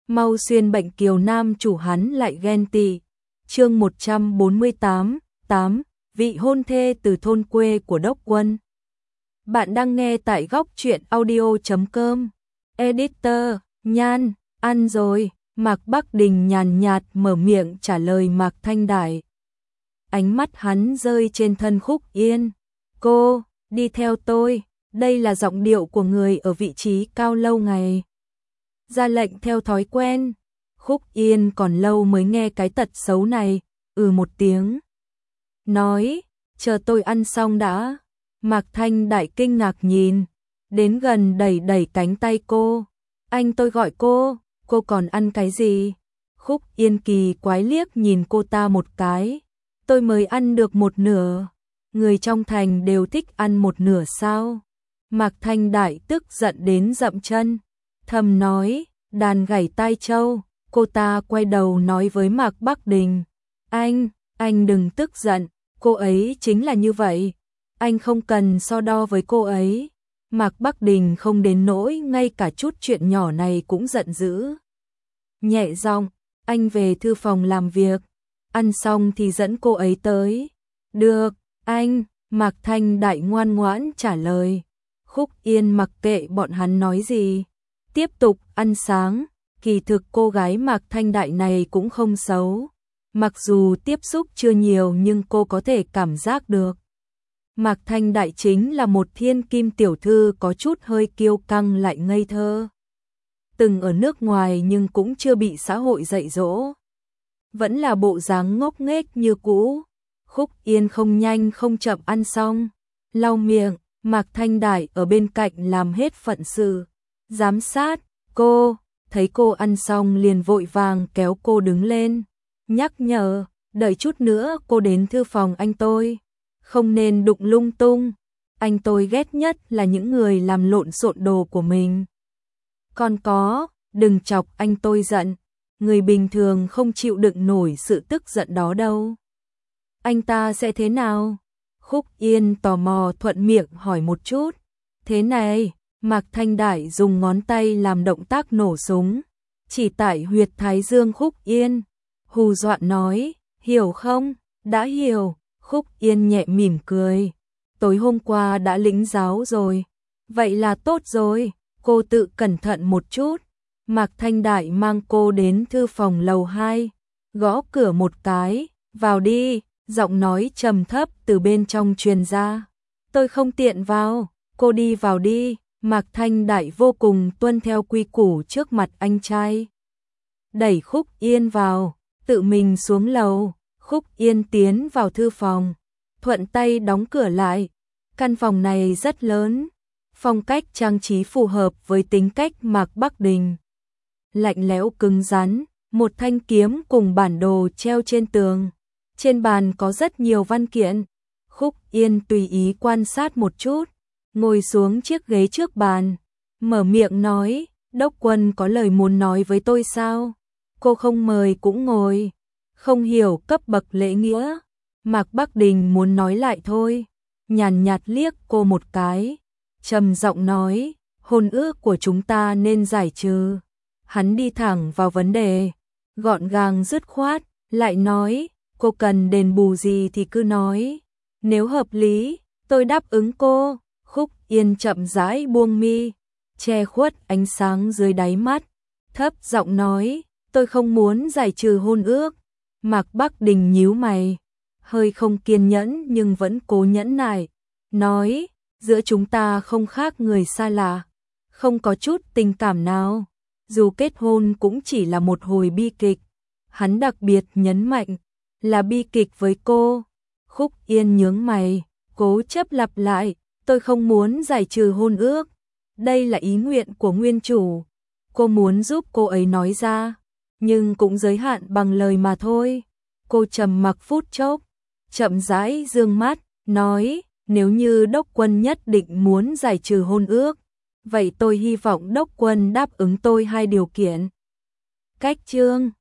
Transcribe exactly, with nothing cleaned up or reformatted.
mau xuyên bệnh kiều nam chủ hắn lại ghen tị. Chương một trăm bốn mươi tám, tám, vị hôn thê từ thôn quê của Đốc Quân. Bạn đang nghe tại góc truyện audio chấm com. Editor, Nhan, ăn rồi. Mạc Bắc Đình nhàn nhạt mở miệng trả lời Mạc Thanh Đại. Ánh mắt hắn rơi trên thân Khúc Yên. Cô, đi theo tôi, đây là giọng điệu của người ở vị trí cao lâu ngày. Ra lệnh theo thói quen. Khúc Yên còn lâu mới nghe cái tật xấu này, ừ một tiếng. Nói, chờ tôi ăn xong đã. Mạc Thanh Đại kinh ngạc nhìn, đến gần đẩy đẩy cánh tay cô. Anh tôi gọi cô, cô còn ăn cái gì? Khúc Yên kỳ quái liếc nhìn cô ta một cái. Tôi mới ăn được một nửa. Người trong thành đều thích ăn một nửa sao? Mạc Thanh Đại tức giận đến dậm chân. Thầm nói, đàn gảy tai trâu. Cô ta quay đầu nói với Mạc Bắc Đình. Anh, anh đừng tức giận, cô ấy chính là như vậy. Anh không cần so đo với cô ấy. Mạc Bắc Đình không đến nỗi ngay cả chút chuyện nhỏ này cũng giận dữ. Nhẹ giọng, anh về thư phòng làm việc. Ăn xong thì dẫn cô ấy tới. Được, anh, Mạc Thanh Đại ngoan ngoãn trả lời. Khúc Yên mặc kệ bọn hắn nói gì. Tiếp tục ăn sáng. Kỳ thực cô gái Mạc Thanh Đại này cũng không xấu. Mặc dù tiếp xúc chưa nhiều nhưng cô có thể cảm giác được. Mạc Thanh Đại chính là một thiên kim tiểu thư có chút hơi kiêu căng lại ngây thơ. Từng ở nước ngoài nhưng cũng chưa bị xã hội dạy dỗ. Vẫn là bộ dáng ngốc nghếch như cũ. Khúc Yên không nhanh không chậm ăn xong. Lau miệng, Mạc Thanh Đại ở bên cạnh làm hết phận sự. Giám sát, cô, thấy cô ăn xong liền vội vàng kéo cô đứng lên. Nhắc nhở, đợi chút nữa cô đến thư phòng anh tôi. Không nên đụng lung tung. Anh tôi ghét nhất là những người làm lộn xộn đồ của mình. Còn có, đừng chọc anh tôi giận. Người bình thường không chịu đựng nổi sự tức giận đó đâu. Anh ta sẽ thế nào? Khúc Yên tò mò thuận miệng hỏi một chút. Thế này, Mạc Thanh Đại dùng ngón tay làm động tác nổ súng. Chỉ tại huyệt thái dương Khúc Yên. Hù dọa nói, hiểu không? Đã hiểu. Khúc Yên nhẹ mỉm cười. Tối hôm qua đã lĩnh giáo rồi. Vậy là tốt rồi. Cô tự cẩn thận một chút. Mạc Thanh Đại mang cô đến thư phòng lầu hai. Gõ cửa một cái. Vào đi. Giọng nói trầm thấp từ bên trong truyền ra. Tôi không tiện vào. Cô đi vào đi. Mạc Thanh Đại vô cùng tuân theo quy củ trước mặt anh trai. Đẩy Khúc Yên vào. Tự mình xuống lầu. Khúc Yên tiến vào thư phòng, thuận tay đóng cửa lại. Căn phòng này rất lớn, phong cách trang trí phù hợp với tính cách Mạc Bắc Đình. Lạnh lẽo cứng rắn, một thanh kiếm cùng bản đồ treo trên tường. Trên bàn có rất nhiều văn kiện. Khúc Yên tùy ý quan sát một chút, ngồi xuống chiếc ghế trước bàn, mở miệng nói, Đốc Quân có lời muốn nói với tôi sao? Cô không mời cũng ngồi. Không hiểu cấp bậc lễ nghĩa. Mạc Bắc Đình muốn nói lại thôi. Nhàn nhạt liếc cô một cái. Trầm giọng nói, hôn ước của chúng ta nên giải trừ. Hắn đi thẳng vào vấn đề. Gọn gàng dứt khoát. Lại nói, cô cần đền bù gì thì cứ nói. Nếu hợp lý, tôi đáp ứng cô. Khúc Yên chậm rãi buông mi, che khuất ánh sáng dưới đáy mắt. Thấp giọng nói, tôi không muốn giải trừ hôn ước. Mạc Bắc Đình nhíu mày, hơi không kiên nhẫn nhưng vẫn cố nhẫn nại, nói, giữa chúng ta không khác người xa lạ, không có chút tình cảm nào, dù kết hôn cũng chỉ là một hồi bi kịch. Hắn đặc biệt nhấn mạnh, là bi kịch với cô. Khúc Yên nhướng mày, cố chấp lặp lại, tôi không muốn giải trừ hôn ước, đây là ý nguyện của nguyên chủ. Cô muốn giúp cô ấy nói ra, nhưng cũng giới hạn bằng lời mà thôi. Cô trầm mặc phút chốc, chậm rãi dương mắt, nói, nếu như Đốc Quân nhất định muốn giải trừ hôn ước, vậy tôi hy vọng Đốc Quân đáp ứng tôi hai điều kiện. Cách chương